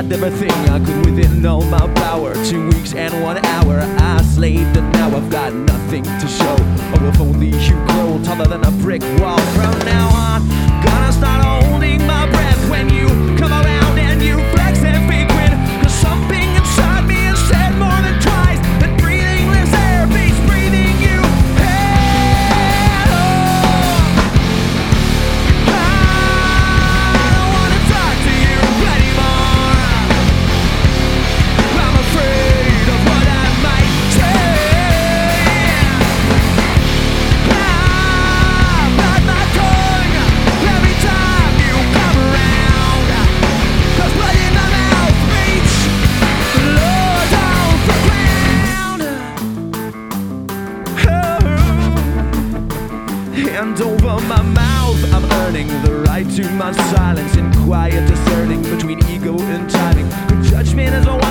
grabbed everything I could within all my power. 2 weeks and 1 hour I slaved, and now I've got nothing to show. Oh, if only you grow taller than a brick wall. From now on, gonna start holding my breath when you come around and you flex every grin. 'Cause something inside me has said more than twice that breathing this air beats breathing you. Hand over my mouth, I'm earning the right to my silence, in quiet discerning between ego and timing. Good judgment is a